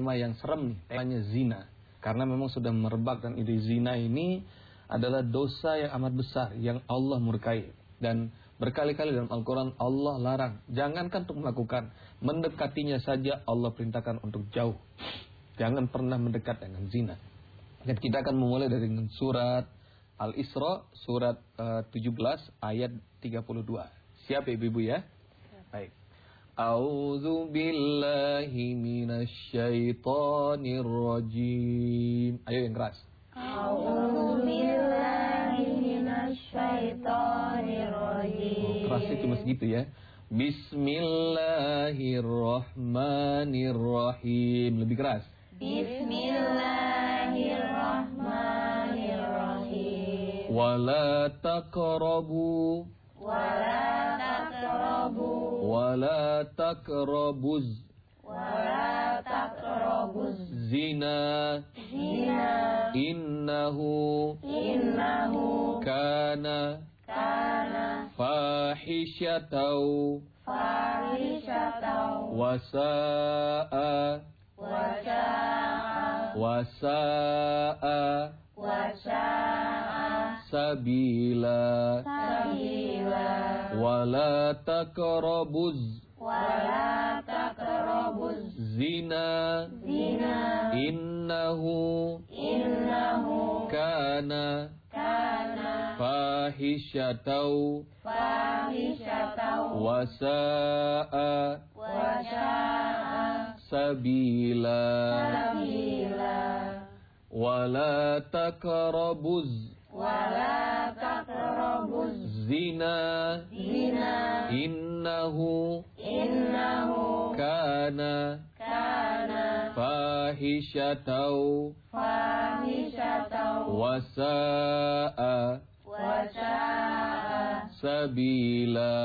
tema yang serem nih, temanya zina. Karena memang sudah merebak, dan ide zina ini adalah dosa yang amat besar yang Allah murkai. Dan berkali-kali dalam Al-Quran Allah larang, jangankan untuk melakukan, mendekatinya saja Allah perintahkan untuk jauh. Jangan pernah mendekat dengan zina. Dan kita akan memulai dari surat Al-Isra, surat 17 ayat 32. Siap ibu-ibu ya? Baik. A'udzu billahi minasy syaithanir rajim. Ayo yang keras. A'udzu billahi minasy syaithanir rajim. Kerasnya cuma segitu ya. Bismillahirrahmanirrahim. Lebih keras. Bismillahirrahmanirrahim. Wala taqrabu. Wala taqrabu. Wala taqrabuz. Wala taqrabuz Zina. zina. Innahu Kana fahisyatau fahisyatau wasa'a sabila. Wala taqrabuz Wala taqrabuz zina. Innahu kana fahisyatau wasa'a sabila. Wala taqrabuz zina. Innahu kana fahisyatau wasa'a sabila.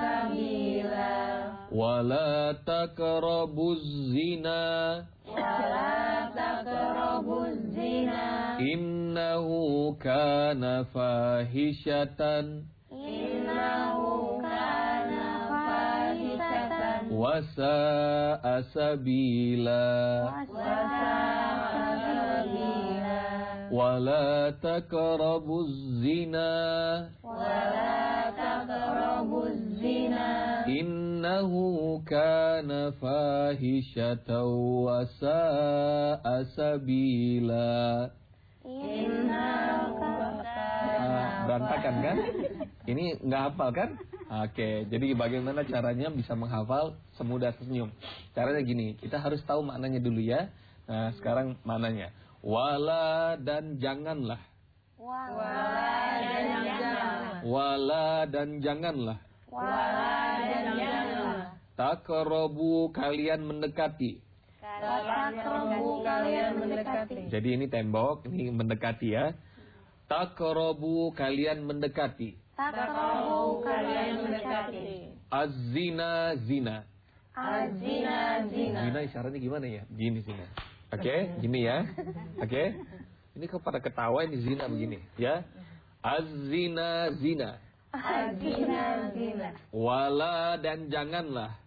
Wala taqrabuz zina. Innahu kana fahisyatan wasa'a sabila. Wala taqrabuz zina. Innahu kana fahisyatan wasa'a sabila. Berantakan kan? Ini nggak hafal kan? Oke, jadi bagaimana caranya bisa menghafal semudah senyum? Caranya gini, kita harus tahu maknanya dulu ya. Nah, sekarang maknanya. Wala dan janganlah. Wala dan janganlah. Taqrabu kalian mendekati. Jadi ini tembok, ini mendekati ya. Taqrabu kalian mendekati. Az-zina zina. Zina isyaratnya gimana ya? Gini zina. Oke, gini ya. Oke. Ini kepada ketawa ini zina begini, ya. Az-zina zina. Wala dan janganlah.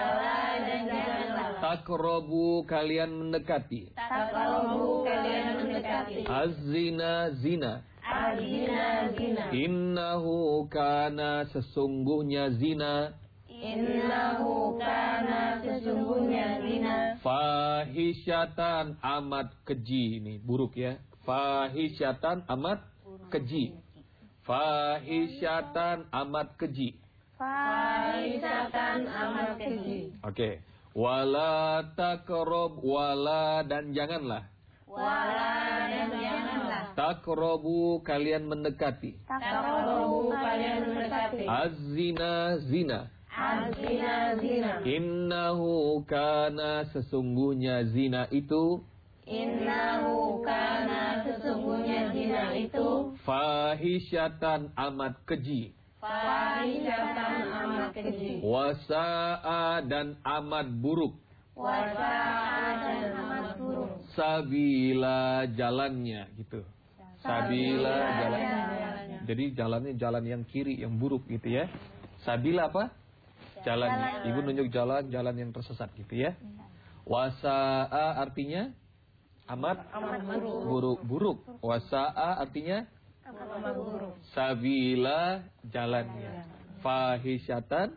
Taqrabu kalian mendekati. Az-zina zina. Innahu kana sesungguhnya zina. Fahisyatan amat keji. Ini buruk ya. Fahisyatan amat keji. Fahisyatan amat keji. Oke. Wala taqrab. Wala dan janganlah. Taqrabu kalian mendekati. Az-zina zina. Innahu kana sesungguhnya zina itu. Fahisyatan amat keji. Wasa'a dan amat buruk. Sabila jalannya gitu. Sabila jalannya. Jadi jalannya jalan yang kiri, yang buruk gitu ya. Sabila apa? Jalannya. Ibu nunjuk jalan yang tersesat gitu ya. Wasa'a artinya amat buruk. Wasa'a artinya sabila jalannya. Fahisyatan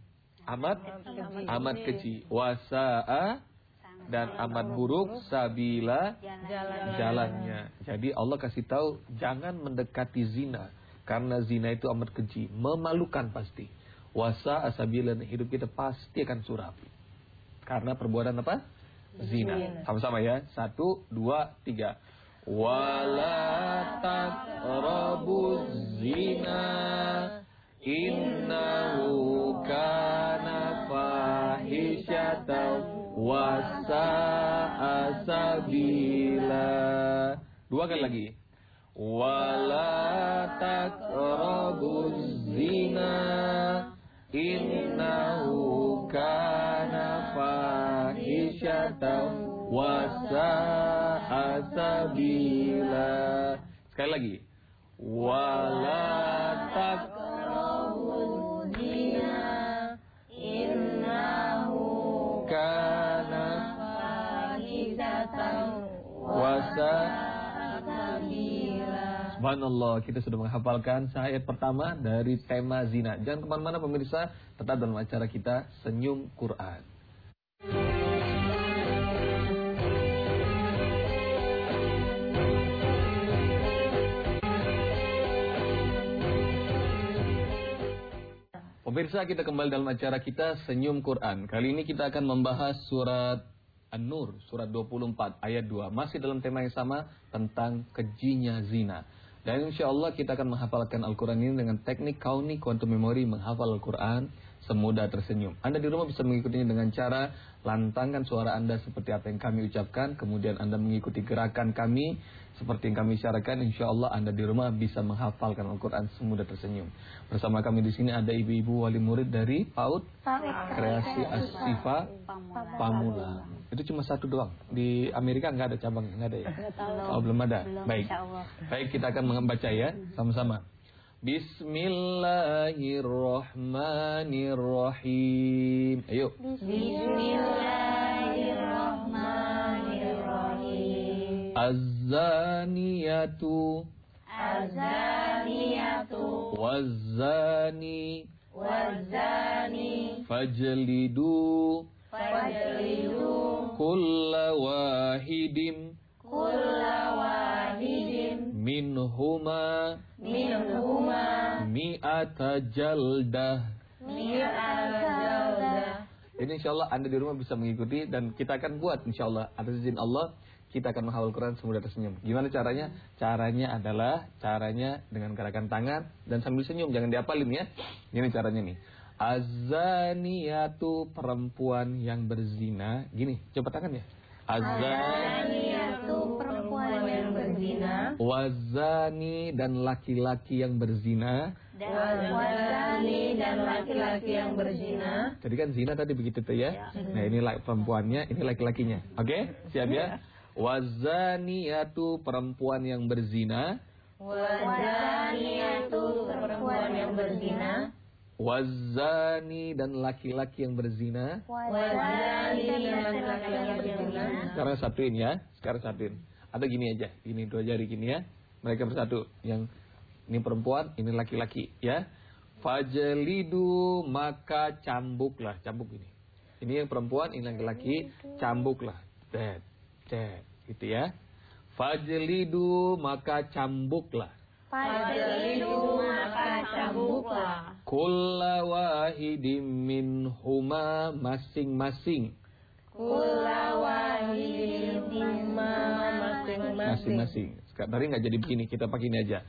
amat keji. Wasa'a dan amat buruk sabila jalannya. Jadi Allah kasih tahu jangan mendekati zina karena zina itu amat keji, memalukan pasti. Wasa'a sabila, hidup kita pasti akan suram karena perbuatan apa? Zina. Sama-sama ya. 1, 2, 3. Wala taqrabuz zina innahu kana fahisyatan wasa'a sabila. 2 kali lagi. Wala taqrabuz zina innahu kana fahisyatan wasa'a sabila. Sekali lagi. Wala taqrabuz zina innahu kana fahisyatan wasa'a sabila. Subhanallah, kita sudah menghafalkan ayat pertama dari tema zina. Jangan kemana-mana pemirsa, tetap dalam acara kita Senyum Quran. Pemirsa, kita kembali dalam acara kita Senyum Quran. Kali ini kita akan membahas surat An-Nur, surat 24 ayat 2. Masih dalam tema yang sama tentang kejinya zina. Dan insya Allah kita akan menghafalkan Al-Quran ini dengan teknik kauni quantum memory, menghafal Al-Quran semudah tersenyum. Anda di rumah bisa mengikutinya dengan cara lantangkan suara Anda seperti apa yang kami ucapkan. Kemudian Anda mengikuti gerakan kami seperti yang kami isyaratkan. Insya Allah Anda di rumah bisa menghafalkan Al-Quran semudah tersenyum. Bersama kami di sini ada ibu-ibu wali murid dari PAUD Kreasi As-Sifa Pamula. Itu cuma satu doang. Di Amerika nggak ada cabangnya, nggak ada ya? Oh, belum ada. Baik. Baik, kita akan membaca ya, sama-sama. Bismillahirrahmanirrahim. Ayo. Bismillahirrahmanirrahim. Az-zaniyatu waz-zani fajlidu kulla wahidin minhuma mi'ata jaldah. Ini insyaallah Anda di rumah bisa mengikuti dan kita akan buat insyaallah atas izin Allah kita akan menghafal Quran semudah tersenyum. Gimana caranya? Caranya adalah dengan gerakan tangan dan sambil senyum, jangan diapalin ya. Ini caranya nih. Az-zaniyatu, perempuan yang berzina. Gini, coba tangan ya. Az-zaniyatu, perempuan yang berzina. Waz-zani, dan laki-laki yang berzina. Waz-zani, dan laki-laki yang berzina. Jadi kan zina tadi begitu tuh ya. Nah ini perempuannya, ini laki-lakinya. Oke, siap ya. Waz-zaniyatu, perempuan yang berzina. Waz-zaniyatu, perempuan yang berzina. Waz-zani, dan laki-laki yang berzina. Waz-zani, dan laki-laki yang berzina. Sekarang satuin ya. Sekarang satuin. Atau gini aja. Gini 2 jari gini ya. Mereka bersatu. Yang ini perempuan, ini laki-laki ya. Fajlidu, maka cambuklah. Cambuk ini. Ini yang perempuan, ini laki-laki. Cambuklah. Dead. Gitu ya. Fajlidu, maka cambuklah. Fajlidu, maka cambuklah. Kulla wahidin minhuma, masing-masing. Kulla wahidin minhuma, masing-masing. Tadi nggak jadi begini, kita pakai ini aja.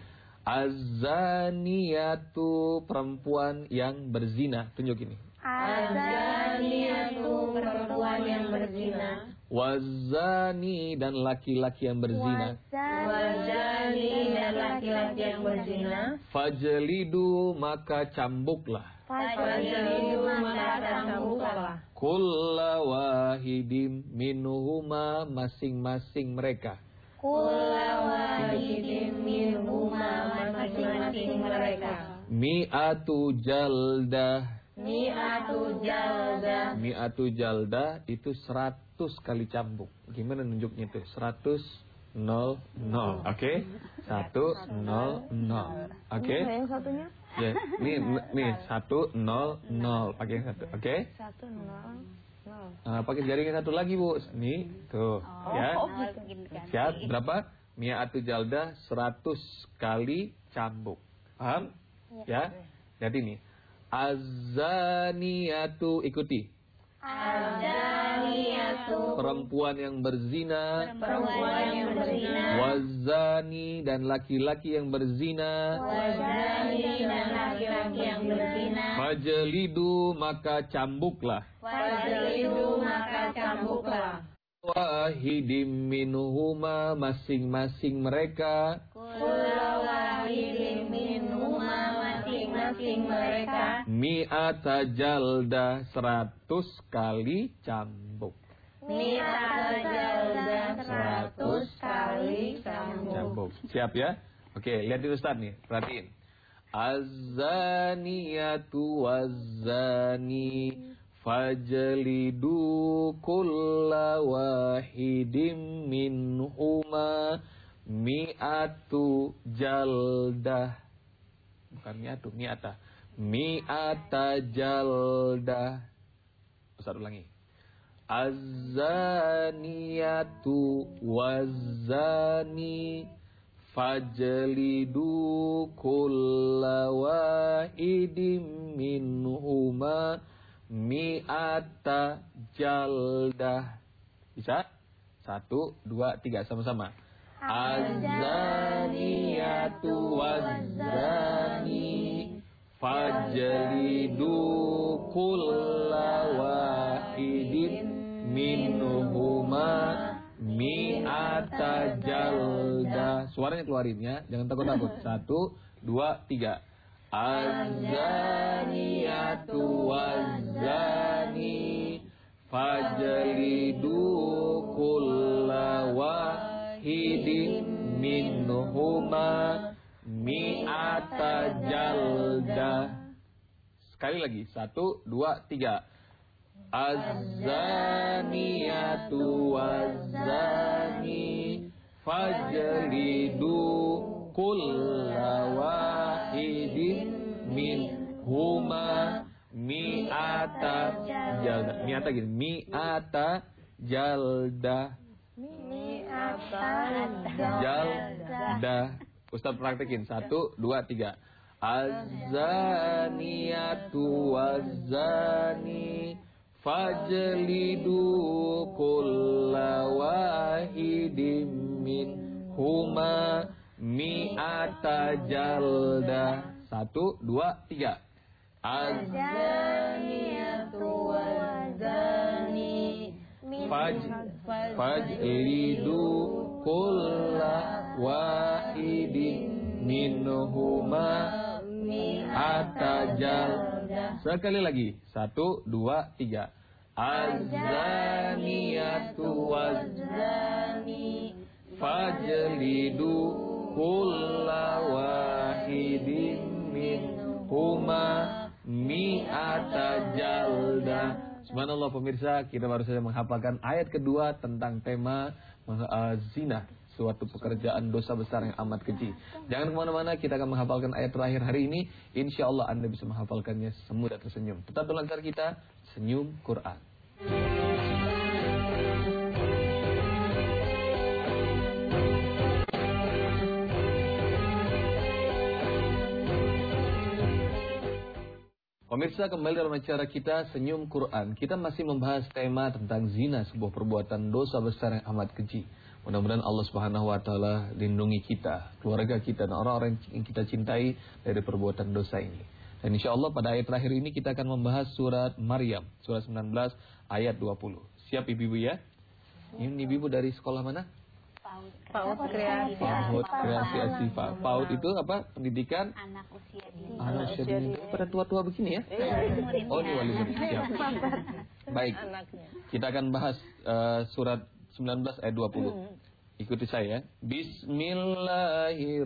Az-zaniyatu, perempuan yang berzina. Tunjuk ini. Az-zaniyatu, perempuan yang berzina. Waz-zani, dan laki-laki yang berzina. Waz-zani, dan laki-laki yang berzina. Fajlidu, maka cambuklah. Fajlidu, maka cambuklah. Kulla wahidin minhuma, masing-masing mereka. Kulla wahidin minhuma, masing-masing mereka. Mi'atu jaldah. Mi'atu jalda. Mi'atu jalda itu 100 kali cambuk. Gimana nunjuknya itu? 100 0 0. Oke? 1 0 0. Oke? Yang satunya? Ya, nih 1 0 0. Pakai yang satu. Oke? 1 0 0. Pakai jaring yang satu lagi, Bu. Nih, tuh. Ya. Gitu. Siap, berapa? Mi'atu jalda 100 kali cambuk. Paham? Ya. Jadi nih. Az-zaniyatu, ikuti. Az-zaniyatu. Perempuan yang berzina. Perempuan yang berzina. Wazani dan laki-laki yang berzina. Wazani dan laki-laki yang berzina. Fajlidu, maka cambuklah. Fajlidu, maka cambuklah. Wahidim minhuma, masing-masing mereka. Kulla wahidin minhuma, masing-masing mereka. Mi'ata jalda, 100 kali cambuk. Mi'ata jalda, 100 kali cambuk. Siap ya? Oke, lihatin Ustaz nih, perhatiin. Az-zaniyatu waz-zani fajlidu kulla wahidin minhuma mi'atu jaldah. Bukan mi'atu, mi'ata. Mi'ata jaldah. Ustaz ulangi. Az-zaniyatu waz-zani fajlidu kulla wahidin minhuma mi'ata jaldah. Bisa? 1, 2, 3 sama-sama. Az-zaniyatu waz-zani fajlidu kulla wahidin minhuma mi'ata jaldah. Suaranya keluarin ya, jangan takut-takut. 1, 2, 3. Az-zaniyatu waz-zani fajlidu kulla wahidin minhuma mi'ata jaldah. Sekali lagi. 1, 2, 3. Az-zaniyatu waz-zani fajlidu kulla wahidin minhuma mi'ata jaldah. Mi'ata gini, mi'ata jaldah. Jaldah. Ustaz praktekin. 1, 2, 3. Az-zaniyatu waz-zani fajlidu kulla wahidin minhuma mi'ata jaldah. 1, 2, 3. Az-zaniyatu waz-zani fajlidu kulla wahidin minhuma mi'ata jaldah. Sekali lagi. 1, 2, 3. Az-zaniyatu waz-zani fajlidu kulla wahidin minhuma mi'ata jaldah. Subhanallah pemirsa, kita baru saja menghafalkan ayat kedua tentang tema zina, suatu pekerjaan dosa besar yang amat keji. Jangan kemana-mana, kita akan menghafalkan ayat terakhir hari ini. Insya Allah Anda bisa menghafalkannya semudah tersenyum. Tetap dalam acara kita, Senyum Quran. Pemirsa, kembali dalam acara kita Senyum Quran. Kita masih membahas tema tentang zina, sebuah perbuatan dosa besar yang amat keji. Mudah-mudahan Allah Subhanahu wa taala lindungi kita, keluarga kita dan orang-orang yang kita cintai dari perbuatan dosa ini. Dan insyaallah pada ayat terakhir ini kita akan membahas surat Maryam, surat 19 ayat 20. Siap ibu-ibu ya? Ini ibu-ibu dari sekolah mana? PAUD Kreasi. PAUD Kreasi Asifa. PAUD itu apa? Pendidikan Anak usia dini. anak usia dini. Pada tua-tua begini ya? Oh, ini wali murid. Siap. Baik. Kita akan bahas surat 19 ayat 20. Ikuti saya.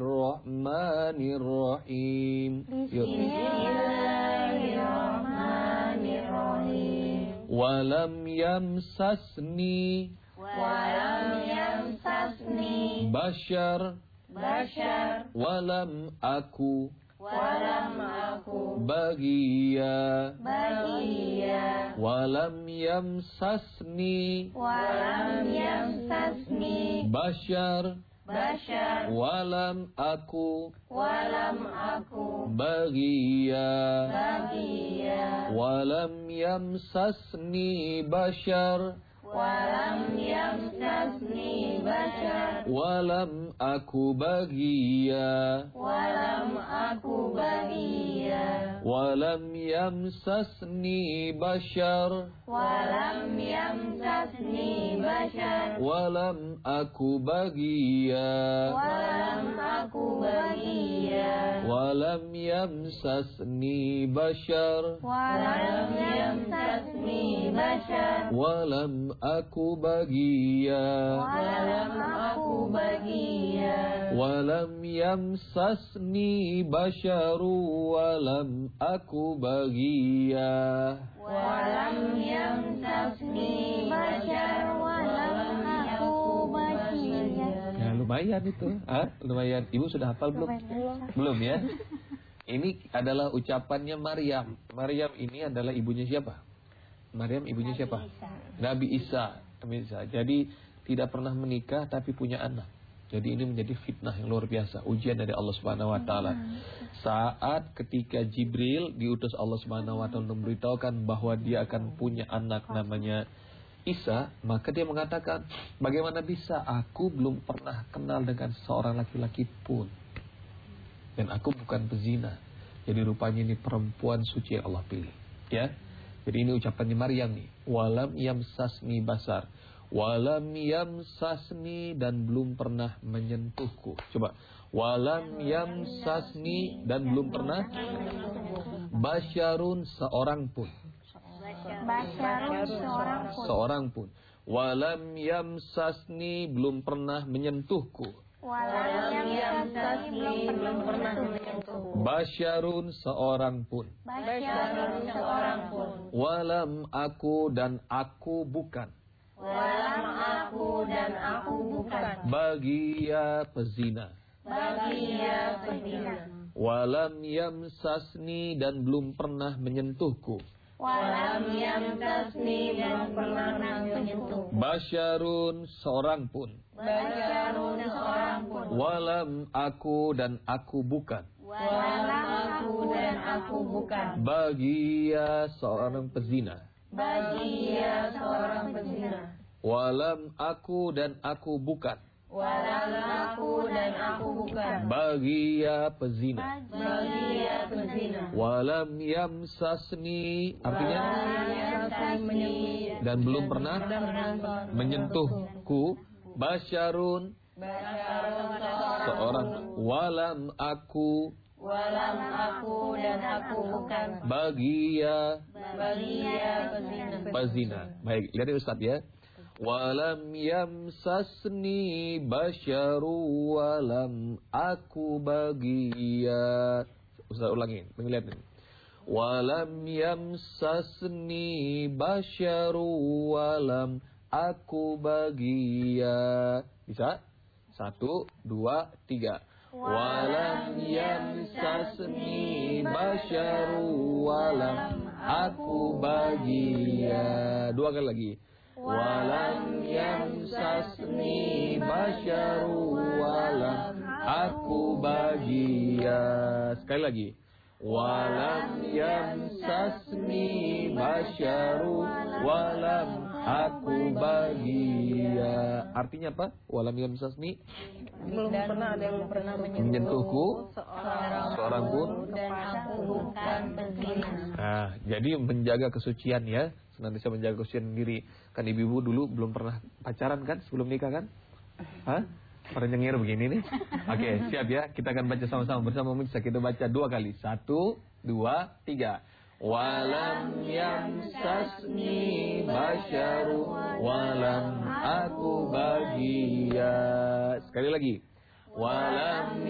Bismillahirrahmanirrahim. Yuk. Bismillahirrahmanirrahim. Walam yamsasni Bashar Walam aku Bagia Walam yamsasni Bashar Walam aku Bagia Walam yamsasni Bashar Walam aku bagia Walam yamsasni bashar Walam aku bagia Walam yamsasni bashar Walam aku bagia Walam yamsasni basharu Walam aku bagia Ya lumayan itu. Lumayan. Ibu sudah hafal belum? Belum ya. Ini adalah ucapannya Maryam. Maryam ini adalah ibunya siapa? Maryam ibunya siapa? Nabi Isa. Jadi tidak pernah menikah tapi punya anak. Jadi ini menjadi fitnah yang luar biasa, ujian dari Allah Subhanahu wa taala. Saat ketika Jibril diutus Allah Subhanahu wa taala untuk memberitahukan bahwa dia akan punya anak namanya Isa, maka dia mengatakan, bagaimana bisa, aku belum pernah kenal dengan seorang laki-laki pun. Dan aku bukan pezina. Jadi rupanya ini perempuan suci yang Allah pilih. Ya. Jadi ini ucapannya Maryam nih. Walam yamsasni basar. Walam yamsasni dan belum pernah menyentuhku. Coba. Walam yamsasni dan belum pernah. Basyarun seorang pun. Seorang pun. Walam yamsasni belum pernah menyentuhku. Basyarun seorang pun. Walam aku dan aku bukan. Bagia pezina. Walam yamsasni dan belum pernah menyentuhku. Basyarun seorang pun. Walam aku dan aku bukan. Bagia seorang pezina. Walam aku dan aku bukan. Bagia pezina. Walam yamsasni artinya dan belum pernah menyentuhku. Basyarun seorang. Walam aku dan aku bukan. Bagia pezina. Baik, lihat Ustaz ya. Walam yamsasni basyaru walam aku bagia. Ustaz ulangin, lihat ini. Walam yamsasni basyaru walam aku bagia. Bisa? 1, 2, 3. Walam yamsasni basyaru walam aku bagia. 2 kali lagi. Walam yamsasni basyaru walam aku bagia. Sekali lagi. Walam yamsasni basyaru walam aku bagia. Artinya apa? Walam yamsasni Belum pernah ada yang pernah menyentuhku seorang pun. Dan aku bukan pezina. Nah, jadi menjaga kesucian ya. Senantiasa menjaga kesucian diri. Kan ibu-ibu dulu belum pernah pacaran kan sebelum nikah kan? Hah? Pada nyengir begini nih. Oke, siap ya. Kita akan baca sama-sama bersama Mujisa. Kita baca 2 kali. 1, 2, 3. Walam yamsasni basyaru walam aku bagia. Sekali lagi. Walam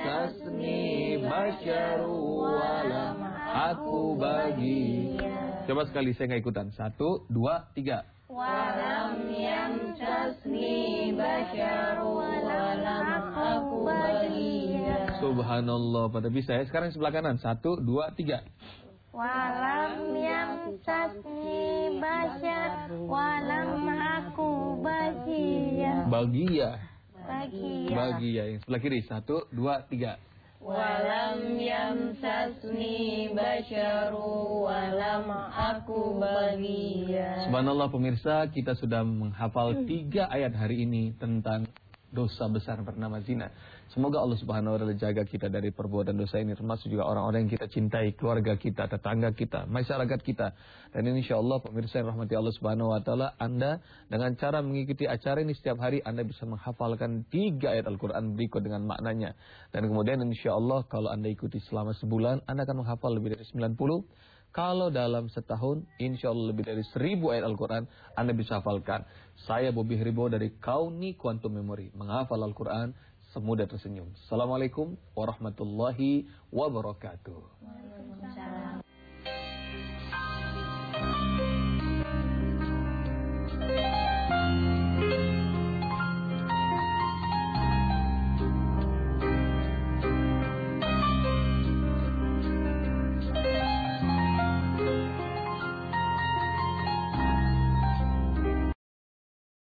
yamsasni basyaru walam aku bagia. Coba sekali saya nggak ikutan. 1, 2, 3. Walam yamsasni basyaru walam aku baghiya. Subhanallah, pada bisa ya. Sekarang sebelah kanan. 1, 2, 3. Walam yamsasni basyar walam aku baghiya. Bagia. Baghiya. Yang sebelah kiri. 1, 2, 3. Walam yamsasni basyaru walam aku baghiya. Subhanallah pemirsa, kita sudah menghafal 3 ayat hari ini tentang dosa besar bernama zina. Semoga Allah Subhanahu wa taala jaga kita dari perbuatan dosa ini, termasuk juga orang-orang yang kita cintai, keluarga kita, tetangga kita, masyarakat kita. Dan insyaallah pemirsa yang rahmati Allah Subhanahu wa taala, Anda dengan cara mengikuti acara ini setiap hari Anda bisa menghafalkan 3 ayat Al-Qur'an berikut dengan maknanya. Dan kemudian insyaallah kalau Anda ikuti selama sebulan, Anda akan menghafal lebih dari 90. Kalau dalam setahun, insya Allah lebih dari 1000 ayat Al-Quran Anda bisa hafalkan. Saya Bobby Heribo dari Kauni Quantum Memory, menghafal Al-Quran semudah tersenyum. Assalamualaikum warahmatullahi wabarakatuh.